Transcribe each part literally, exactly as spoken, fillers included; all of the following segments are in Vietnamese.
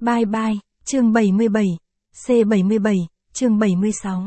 Bye bye, chương bảy mươi bảy, C bảy mươi bảy, chương bảy mươi sáu.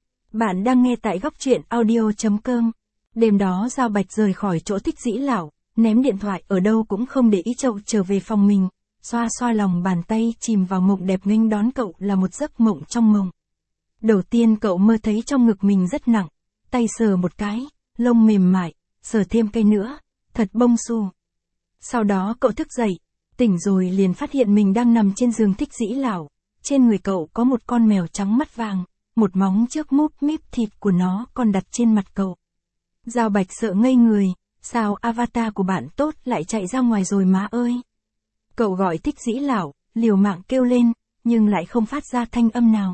Bạn đang nghe tại góc truyện audio.com. Đêm đó Giao Bạch rời khỏi chỗ Thích Dĩ Lão, ném điện thoại ở đâu cũng không để ý chậu trở về phòng mình, xoa xoa lòng bàn tay chìm vào mộng đẹp nghênh đón cậu là một giấc mộng trong mộng. Đầu tiên cậu mơ thấy trong ngực mình rất nặng, tay sờ một cái, lông mềm mại, sờ thêm cây nữa, thật bông xù. Sau đó cậu thức dậy, tỉnh rồi liền phát hiện mình đang nằm trên giường Thích Dĩ Lão, trên người cậu có một con mèo trắng mắt vàng, một móng trước múp míp thịt của nó còn đặt trên mặt cậu. Giao Bạch sợ ngây người, sao avatar của bạn tốt lại chạy ra ngoài rồi má ơi. Cậu gọi Thích Dĩ Lão, liều mạng kêu lên, nhưng lại không phát ra thanh âm nào.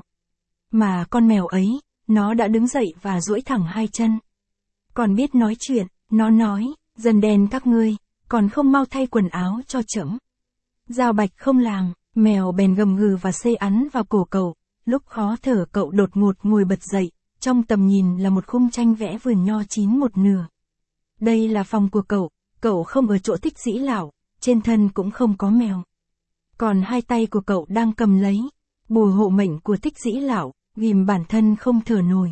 Mà con mèo ấy, nó đã đứng dậy và duỗi thẳng hai chân. Còn biết nói chuyện, nó nói, dần đen các ngươi, còn không mau thay quần áo cho trẫm. Giao Bạch không làng, mèo bèn gầm gừ và xê ắn vào cổ cậu, lúc khó thở cậu đột ngột ngồi bật dậy, trong tầm nhìn là một khung tranh vẽ vườn nho chín một nửa. Đây là phòng của cậu, cậu không ở chỗ Thích Dĩ Lão, trên thân cũng không có mèo. Còn hai tay của cậu đang cầm lấy bùa hộ mệnh của Thích Dĩ Lão, ghim bản thân không thở nổi.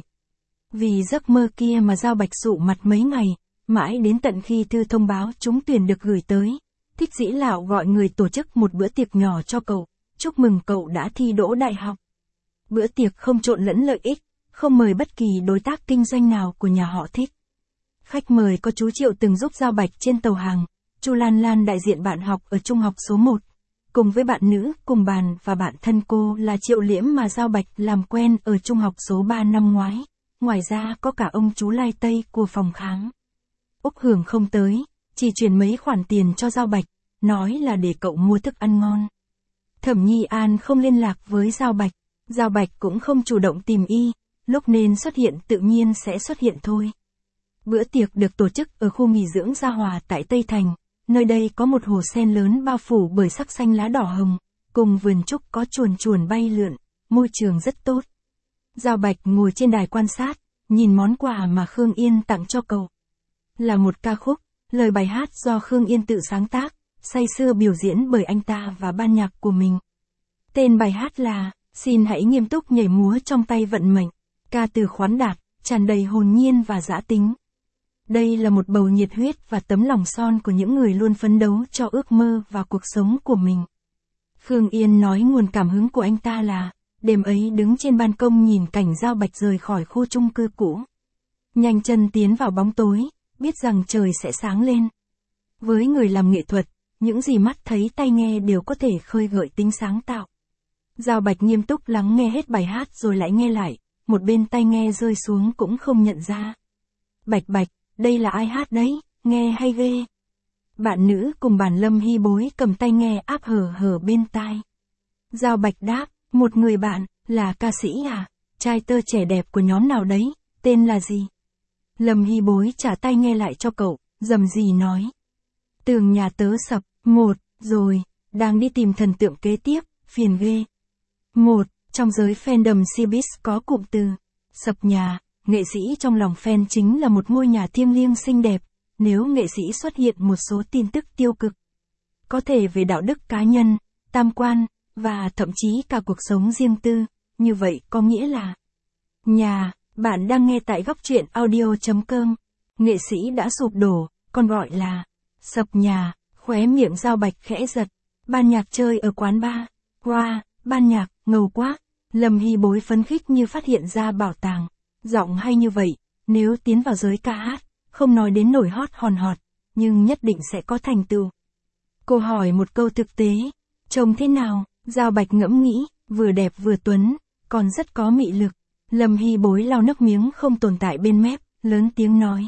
Vì giấc mơ kia mà Giao Bạch sụ mặt mấy ngày, mãi đến tận khi thư thông báo trúng tuyển được gửi tới, Thích Dĩ Lão gọi người tổ chức một bữa tiệc nhỏ cho cậu, chúc mừng cậu đã thi đỗ đại học. Bữa tiệc không trộn lẫn lợi ích, không mời bất kỳ đối tác kinh doanh nào của nhà họ Thích. Khách mời có chú Triệu từng giúp Giao Bạch trên tàu hàng, Chu Lan Lan đại diện bạn học ở trung học số một, cùng với bạn nữ cùng bàn và bạn thân cô là Triệu Liễm mà Giao Bạch làm quen ở trung học số ba năm ngoái, ngoài ra có cả ông chú Lai Tây của phòng khám. Úc Hưởng không tới, chỉ chuyển mấy khoản tiền cho Giao Bạch, nói là để cậu mua thức ăn ngon. Thẩm Nhi An không liên lạc với Giao Bạch, Giao Bạch cũng không chủ động tìm y, lúc nên xuất hiện tự nhiên sẽ xuất hiện thôi. Bữa tiệc được tổ chức ở khu nghỉ dưỡng Gia Hòa tại Tây Thành, nơi đây có một hồ sen lớn bao phủ bởi sắc xanh lá đỏ hồng, cùng vườn trúc có chuồn chuồn bay lượn, môi trường rất tốt. Giao Bạch ngồi trên đài quan sát, nhìn món quà mà Khương Yên tặng cho cậu. Là một ca khúc, lời bài hát do Khương Yên tự sáng tác, say sưa biểu diễn bởi anh ta và ban nhạc của mình. Tên bài hát là Xin hãy nghiêm túc nhảy múa trong tay vận mệnh, ca từ khoáng đạt, tràn đầy hồn nhiên và dã tính. Đây là một bầu nhiệt huyết và tấm lòng son của những người luôn phấn đấu cho ước mơ và cuộc sống của mình. Khương Yên nói nguồn cảm hứng của anh ta là, đêm ấy đứng trên ban công nhìn cảnh Giao Bạch rời khỏi khu chung cư cũ. Nhanh chân tiến vào bóng tối, biết rằng trời sẽ sáng lên. Với người làm nghệ thuật, những gì mắt thấy tai nghe đều có thể khơi gợi tính sáng tạo. Giao Bạch nghiêm túc lắng nghe hết bài hát rồi lại nghe lại, một bên tai nghe rơi xuống cũng không nhận ra. Bạch Bạch, đây là ai hát đấy, nghe hay ghê. Bạn nữ cùng bàn Lâm Hy Bối cầm tai nghe áp hờ hờ bên tai. Giao Bạch đáp, một người bạn, là ca sĩ à, trai tơ trẻ đẹp của nhóm nào đấy, tên là gì? Lâm Hy Bối trả tai nghe lại cho cậu, rầm rì nói. Tường nhà tớ sập, một, rồi, đang đi tìm thần tượng kế tiếp, phiền ghê. Một, trong giới fandom showbiz có cụm từ, sập nhà, nghệ sĩ trong lòng fan chính là một ngôi nhà thiêng liêng xinh đẹp, nếu nghệ sĩ xuất hiện một số tin tức tiêu cực. Có thể về đạo đức cá nhân, tam quan, và thậm chí cả cuộc sống riêng tư, như vậy có nghĩa là nhà. Bạn đang nghe tại góc truyện audio.com. Nghệ sĩ đã sụp đổ, còn gọi là sập nhà, khóe miệng Giao Bạch khẽ giật. Ban nhạc chơi ở quán bar. Wow, ban nhạc, ngầu quá. Lâm Hy Bối phấn khích như phát hiện ra bảo tàng. Giọng hay như vậy, nếu tiến vào giới ca hát, không nói đến nổi hot hòn hot, nhưng nhất định sẽ có thành tựu. Cô hỏi một câu thực tế, trông thế nào? Giao Bạch ngẫm nghĩ, vừa đẹp vừa tuấn, còn rất có mị lực. Lâm Hy Bối lau nước miếng không tồn tại bên mép, lớn tiếng nói.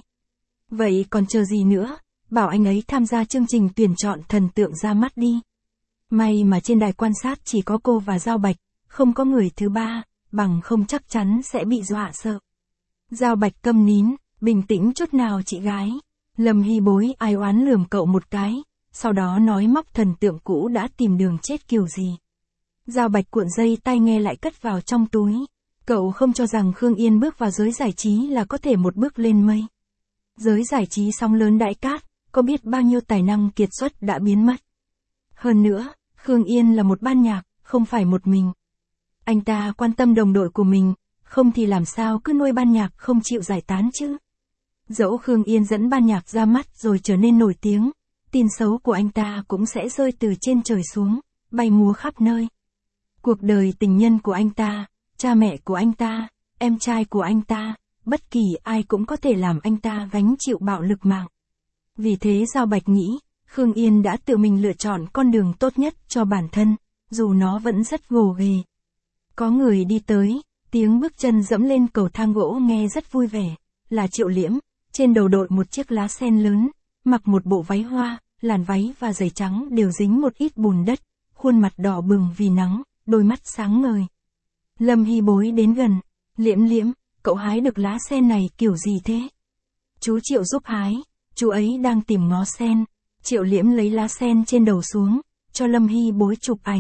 Vậy còn chờ gì nữa, bảo anh ấy tham gia chương trình tuyển chọn thần tượng ra mắt đi. May mà trên đài quan sát chỉ có cô và Giao Bạch, không có người thứ ba, bằng không chắc chắn sẽ bị dọa sợ. Giao Bạch câm nín, bình tĩnh chút nào chị gái. Lâm Hy Bối ai oán lườm cậu một cái, sau đó nói móc thần tượng cũ đã tìm đường chết kiểu gì. Giao Bạch cuộn dây tai nghe lại cất vào trong túi. Cậu không cho rằng Khương Yên bước vào giới giải trí là có thể một bước lên mây. Giới giải trí sóng lớn đại cát, có biết bao nhiêu tài năng kiệt xuất đã biến mất. Hơn nữa, Khương Yên là một ban nhạc, không phải một mình. Anh ta quan tâm đồng đội của mình, không thì làm sao cứ nuôi ban nhạc không chịu giải tán chứ. Dẫu Khương Yên dẫn ban nhạc ra mắt rồi trở nên nổi tiếng, tin xấu của anh ta cũng sẽ rơi từ trên trời xuống, bay múa khắp nơi. Cuộc đời tình nhân của anh ta, cha mẹ của anh ta, em trai của anh ta, bất kỳ ai cũng có thể làm anh ta gánh chịu bạo lực mạng. Vì thế Giao Bạch nghĩ, Khương Yên đã tự mình lựa chọn con đường tốt nhất cho bản thân, dù nó vẫn rất gồ ghề. Có người đi tới, tiếng bước chân dẫm lên cầu thang gỗ nghe rất vui vẻ, là Triệu Liễm, trên đầu đội một chiếc lá sen lớn, mặc một bộ váy hoa, làn váy và giày trắng đều dính một ít bùn đất, khuôn mặt đỏ bừng vì nắng, đôi mắt sáng ngời. Lâm Hy Bối đến gần, Liễm Liễm, cậu hái được lá sen này kiểu gì thế? Chú Triệu giúp hái, chú ấy đang tìm ngó sen. Triệu Liễm lấy lá sen trên đầu xuống, cho Lâm Hy Bối chụp ảnh.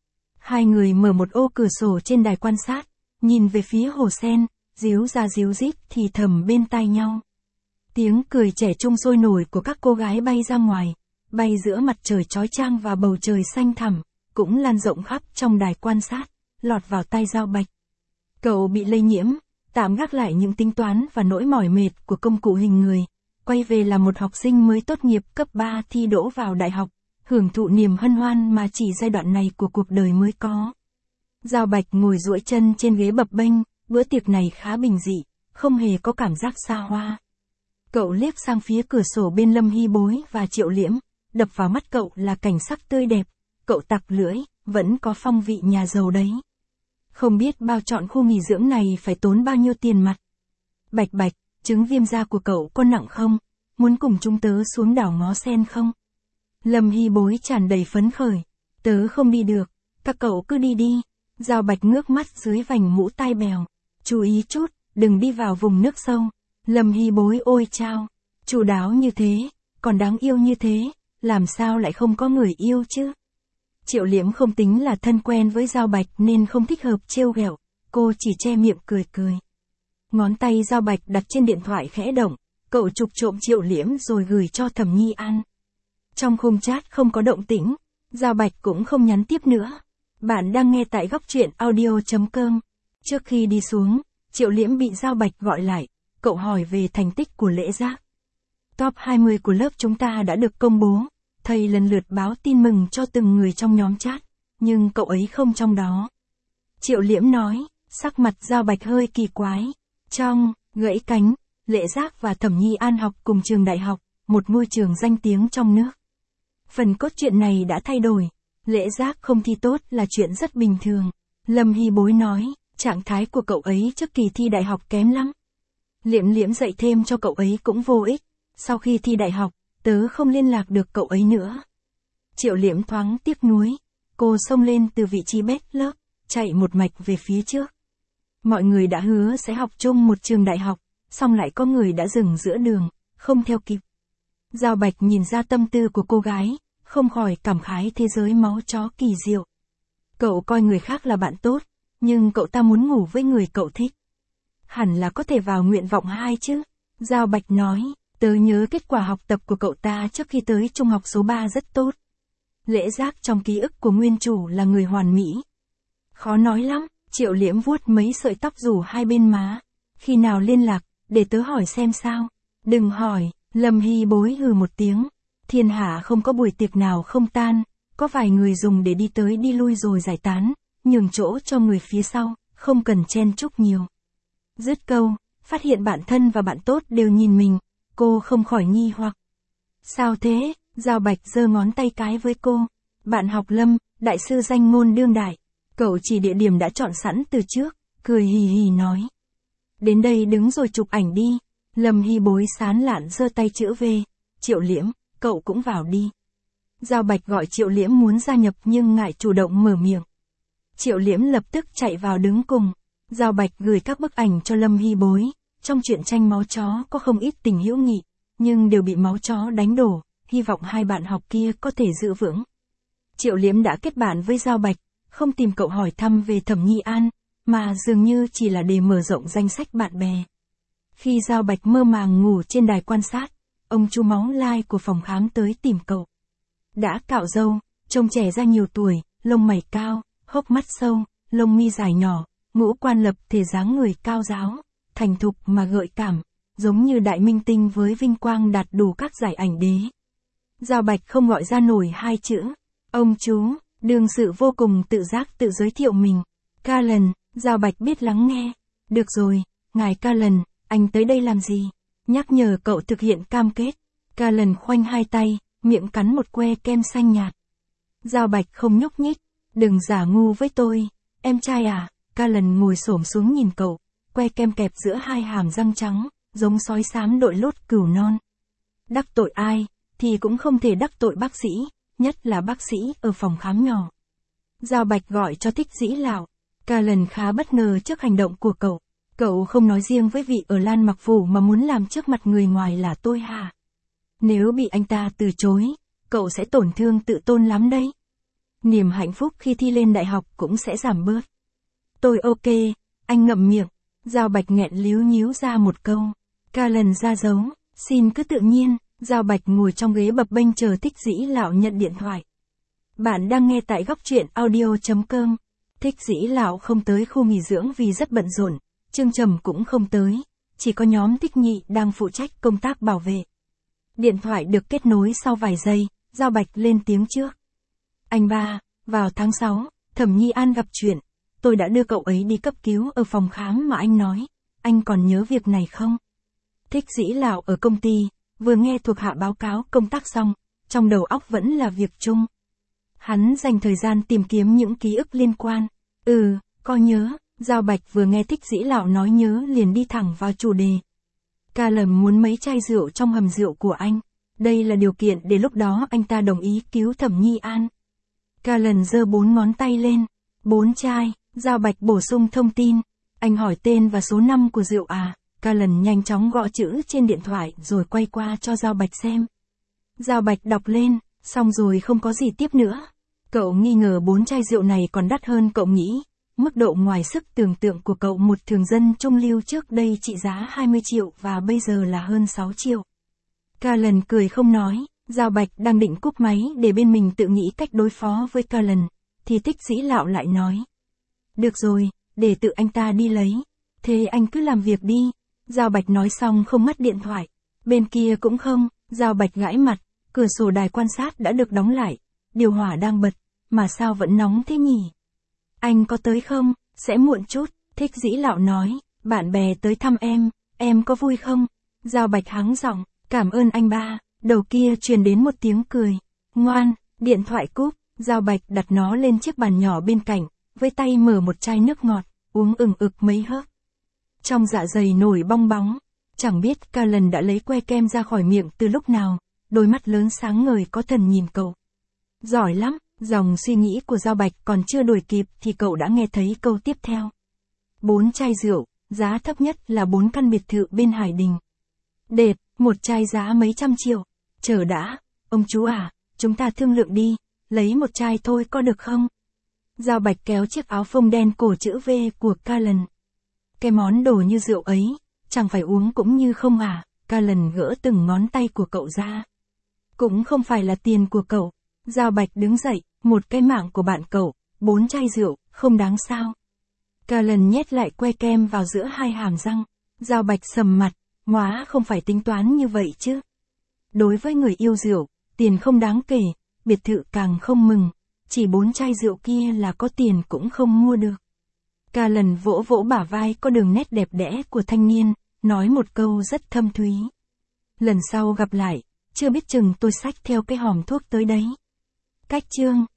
Hai người mở một ô cửa sổ trên đài quan sát, nhìn về phía hồ sen, díu ra díu dít thì thầm bên tai nhau. Tiếng cười trẻ trung sôi nổi của các cô gái bay ra ngoài, bay giữa mặt trời chói chang và bầu trời xanh thẳm, cũng lan rộng khắp trong đài quan sát, lọt vào tai Giao Bạch. Cậu bị lây nhiễm, tạm gác lại những tính toán và nỗi mỏi mệt của công cụ hình người, quay về là một học sinh mới tốt nghiệp cấp ba thi đỗ vào đại học, hưởng thụ niềm hân hoan mà chỉ giai đoạn này của cuộc đời mới có. Giao Bạch ngồi duỗi chân trên ghế bập bênh, bữa tiệc này khá bình dị, không hề có cảm giác xa hoa. Cậu liếc sang phía cửa sổ bên Lâm Hy Bối và Triệu Liễm, đập vào mắt cậu là cảnh sắc tươi đẹp, cậu tặc lưỡi, vẫn có phong vị nhà giàu đấy. Không biết bao chọn khu nghỉ dưỡng này phải tốn bao nhiêu tiền mặt. Bạch Bạch, chứng viêm da của cậu có nặng không? Muốn cùng chúng tớ xuống đảo ngó sen không? Lâm Hy Bối tràn đầy phấn khởi. Tớ không đi được, các cậu cứ đi đi. Giao Bạch ngước mắt dưới vành mũ tai bèo. Chú ý chút, đừng đi vào vùng nước sâu. Lâm Hy Bối ôi chao, chu đáo như thế, còn đáng yêu như thế, làm sao lại không có người yêu chứ? Triệu Liễm không tính là thân quen với Giao Bạch nên không thích hợp trêu ghẹo, cô chỉ che miệng cười cười. Ngón tay Giao Bạch đặt trên điện thoại khẽ động, cậu chụp trộm Triệu Liễm rồi gửi cho Thẩm Nhi An. Trong khung chat không có động tĩnh, Giao Bạch cũng không nhắn tiếp nữa. Bạn đang nghe tại góc truyện audio chấm com. Trước khi đi xuống, Triệu Liễm bị Giao Bạch gọi lại, cậu hỏi về thành tích của lễ giác. Top hai mươi của lớp chúng ta đã được công bố, thầy lần lượt báo tin mừng cho từng người trong nhóm chat, nhưng cậu ấy không trong đó. Triệu Liễm nói, sắc mặt Giao Bạch hơi kỳ quái. Trong Gãy Cánh, Lễ Giác và Thẩm Nhi An học cùng trường đại học, một ngôi trường danh tiếng trong nước. Phần cốt truyện này đã thay đổi, Lễ Giác không thi tốt là chuyện rất bình thường. Lâm Hy Bối nói, trạng thái của cậu ấy trước kỳ thi đại học kém lắm. Liễm Liễm dạy thêm cho cậu ấy cũng vô ích, sau khi thi đại học, tớ không liên lạc được cậu ấy nữa. Triệu Liễm thoáng tiếc nuối, cô xông lên từ vị trí bét lớp, chạy một mạch về phía trước. Mọi người đã hứa sẽ học chung một trường đại học, song lại có người đã dừng giữa đường, không theo kịp. Giao Bạch nhìn ra tâm tư của cô gái, không khỏi cảm khái thế giới máu chó kỳ diệu. Cậu coi người khác là bạn tốt, nhưng cậu ta muốn ngủ với người cậu thích. Hẳn là có thể vào nguyện vọng hai chứ. Giao Bạch nói, tớ nhớ kết quả học tập của cậu ta trước khi tới trung học số ba rất tốt. Lễ Giác trong ký ức của nguyên chủ là người hoàn mỹ. Khó nói lắm, Triệu Liễm vuốt mấy sợi tóc rủ hai bên má. Khi nào liên lạc, để tớ hỏi xem sao. Đừng hỏi, Lâm Hy Bối hừ một tiếng. Thiên hạ không có buổi tiệc nào không tan, có vài người dùng để đi tới đi lui rồi giải tán, nhường chỗ cho người phía sau, không cần chen chúc nhiều. Dứt câu, phát hiện bạn thân và bạn tốt đều nhìn mình, cô không khỏi nghi hoặc. Sao thế? Giao Bạch giơ ngón tay cái với cô. Bạn học Lâm, đại sư danh ngôn đương đại. Cậu chỉ địa điểm đã chọn sẵn từ trước, cười hì hì nói. Đến đây đứng rồi chụp ảnh đi. Lâm Hy Bối sán lạn giơ tay chữ V. Triệu Liễm, cậu cũng vào đi. Giao Bạch gọi Triệu Liễm muốn gia nhập nhưng ngại chủ động mở miệng. Triệu Liễm lập tức chạy vào đứng cùng. Giao Bạch gửi các bức ảnh cho Lâm Hy Bối. Trong truyện tranh máu chó có không ít tình hữu nghị, nhưng đều bị máu chó đánh đổ, hy vọng hai bạn học kia có thể giữ vững. Triệu Liễm đã kết bạn với Giao Bạch, không tìm cậu hỏi thăm về Thẩm Nhi An, mà dường như chỉ là để mở rộng danh sách bạn bè. Khi Giao Bạch mơ màng ngủ trên đài quan sát, ông chú máu lai của phòng khám tới tìm cậu. Đã cạo râu, Trông trẻ ra nhiều tuổi, lông mày cao, hốc mắt sâu, lông mi dài nhỏ, ngũ quan lập thể dáng người cao ráo, thành thục mà gợi cảm, giống như đại minh tinh với vinh quang đạt đủ các giải ảnh đế. Giao Bạch không gọi ra nổi hai chữ. Ông chú, đương sự vô cùng tự giác tự giới thiệu mình. Callan, Giao Bạch biết lắng nghe. Được rồi, ngài Callan, anh tới đây làm gì? Nhắc nhở cậu thực hiện cam kết. Callan khoanh hai tay, miệng cắn một que kem xanh nhạt. Giao Bạch không nhúc nhích. Đừng giả ngu với tôi, em trai à. Callan ngồi xổm xuống nhìn cậu, que kem kẹp giữa hai hàm răng trắng, giống sói xám đội lốt cừu non. Đắc tội ai, thì cũng không thể đắc tội bác sĩ, nhất là bác sĩ ở phòng khám nhỏ. Giao Bạch gọi cho Thích Dĩ Lão. Callan khá bất ngờ trước hành động của cậu. Cậu không nói riêng với vị ở Lan Mặc Phủ mà muốn làm trước mặt người ngoài là tôi hả? Nếu bị anh ta từ chối, cậu sẽ tổn thương tự tôn lắm đấy. Niềm hạnh phúc khi thi lên đại học cũng sẽ giảm bớt. Tôi ok, anh ngậm miệng. Giao Bạch nghẹn líu nhíu ra một câu. Callan ra dấu, xin cứ tự nhiên. Giao Bạch ngồi trong ghế bập bênh chờ Thích Dĩ Lão nhận điện thoại. Bạn đang nghe tại góc truyện audio chấm com. Thích Dĩ Lão không tới khu nghỉ dưỡng vì rất bận rộn, Trương Trầm cũng không tới, chỉ có nhóm Thích Nhị đang phụ trách công tác bảo vệ. Điện thoại được kết nối sau vài giây, Giao Bạch lên tiếng trước. Anh ba, vào tháng sáu, Thẩm Nhi An gặp chuyện, tôi đã đưa cậu ấy đi cấp cứu ở phòng khám mà anh nói, anh còn nhớ việc này không? Thích Dĩ Lão ở công ty, vừa nghe thuộc hạ báo cáo công tác xong, trong đầu óc vẫn là việc chung. Hắn dành thời gian tìm kiếm những ký ức liên quan. Ừ, có nhớ. Giao Bạch vừa nghe Thích Dĩ Lão nói nhớ liền đi thẳng vào chủ đề. Callan muốn mấy chai rượu trong hầm rượu của anh. Đây là điều kiện để lúc đó anh ta đồng ý cứu Thẩm Nhi An. Callan giơ bốn ngón tay lên. Bốn chai. Giao Bạch bổ sung thông tin. Anh hỏi tên và số năm của rượu à? Callan nhanh chóng gõ chữ trên điện thoại rồi quay qua cho Giao Bạch xem. Giao Bạch đọc lên, xong rồi không có gì tiếp nữa. Cậu nghi ngờ bốn chai rượu này còn đắt hơn cậu nghĩ. Mức độ ngoài sức tưởng tượng của cậu một thường dân trung lưu trước đây trị giá hai mươi triệu và bây giờ là hơn sáu triệu. Callan cười không nói, Giao Bạch đang định cúp máy để bên mình tự nghĩ cách đối phó với Callan, thì Thích Dĩ Lão lại nói. Được rồi, để tự anh ta đi lấy. Thế anh cứ làm việc đi. Giao Bạch nói xong không ngắt điện thoại. Bên kia cũng không, Giao Bạch gãi mặt, cửa sổ đài quan sát đã được đóng lại. Điều hòa đang bật, mà sao vẫn nóng thế nhỉ? Anh có tới không? Sẽ muộn chút. Thích Dĩ Lão nói, bạn bè tới thăm em, em có vui không? Giao Bạch hắng giọng, cảm ơn anh ba. Đầu kia truyền đến một tiếng cười. Ngoan, điện thoại cúp. Giao Bạch đặt nó lên chiếc bàn nhỏ bên cạnh, với tay mở một chai nước ngọt, uống ừng ực mấy hớp. Trong dạ dày nổi bong bóng. Chẳng biết Callan đã lấy que kem ra khỏi miệng từ lúc nào, đôi mắt lớn sáng ngời có thần nhìn cậu. Giỏi lắm. Dòng suy nghĩ của Giao Bạch còn chưa đuổi kịp thì cậu đã nghe thấy câu tiếp theo. Bốn chai rượu, giá thấp nhất là bốn căn biệt thự bên Hải Đình. Đệt, một chai giá mấy trăm triệu. Chờ đã, ông chú à, chúng ta thương lượng đi, lấy một chai thôi có được không? Giao Bạch kéo chiếc áo phông đen cổ chữ V của Callan. Cái món đồ như rượu ấy, chẳng phải uống cũng như không à? Callan gỡ từng ngón tay của cậu ra. Cũng không phải là tiền của cậu. Giao Bạch đứng dậy, một cái mạng của bạn cậu, bốn chai rượu, không đáng sao. Callan nhét lại que kem vào giữa hai hàm răng. Giao Bạch sầm mặt, hóa không phải tính toán như vậy chứ. Đối với người yêu rượu, tiền không đáng kể, biệt thự càng không mừng, chỉ bốn chai rượu kia là có tiền cũng không mua được. Callan vỗ vỗ bả vai có đường nét đẹp đẽ của thanh niên, nói một câu rất thâm thúy. Lần sau gặp lại, chưa biết chừng tôi xách theo cái hòm thuốc tới đấy. Cách chương